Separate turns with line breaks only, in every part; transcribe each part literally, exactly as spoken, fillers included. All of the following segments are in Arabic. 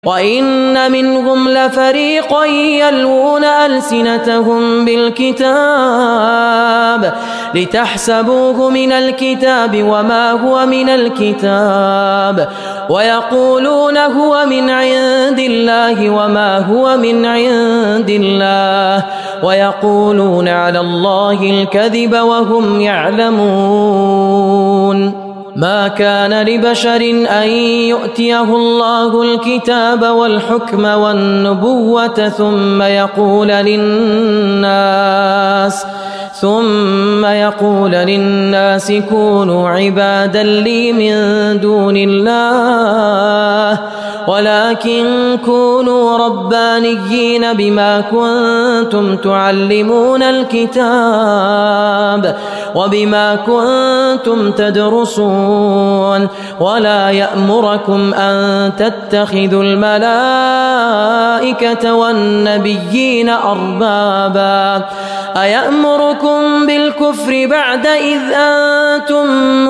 وإن منهم لفريقا يلوون ألسنتهم بالكتاب لتحسبوه من الكتاب وما هو من الكتاب ويقولون هو من عند الله وما هو من عند الله ويقولون على الله الكذب وهم يعلمون. ما كان لبشر أن يؤتيه الله الكتاب والحكم والنبوة ثم يقول للناس ثم يقول للناس كونوا عبادا لي من دون الله ولكن كونوا ربانيين بما كنتم تعلمون الكتاب وبما كنتم تدرسون ولا يأمركم أن تتخذوا الملائكة والنبيين أربابا أيأمركم بالكفر بعد إذ أنتم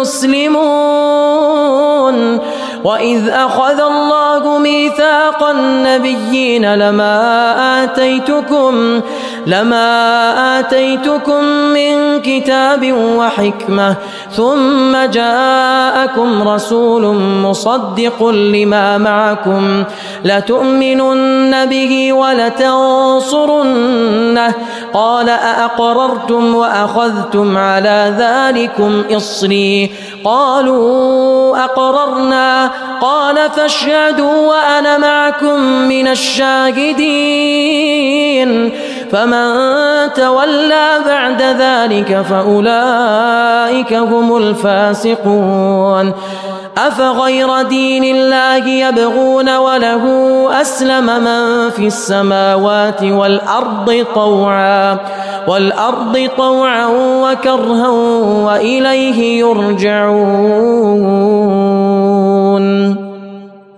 مسلمون وإذ أخذ الله ميثاق النبيين لما آتيتكم لما آتيتكم من كتاب وحكمة ثم جاءكم رسول مصدق لما معكم لتؤمنن به ولتنصرنه قال أأقررتم وأخذتم على ذلكم إصري قالوا أقررنا قال فاشهدوا وأنا معكم من الشاهدين فمن تولى بعد ذلك فأولئك هم الفاسقون. أفغير دين الله يبغون وله أسلم من في السماوات والأرض طوعا والأرض طوعا وكرها وإليه يرجعون.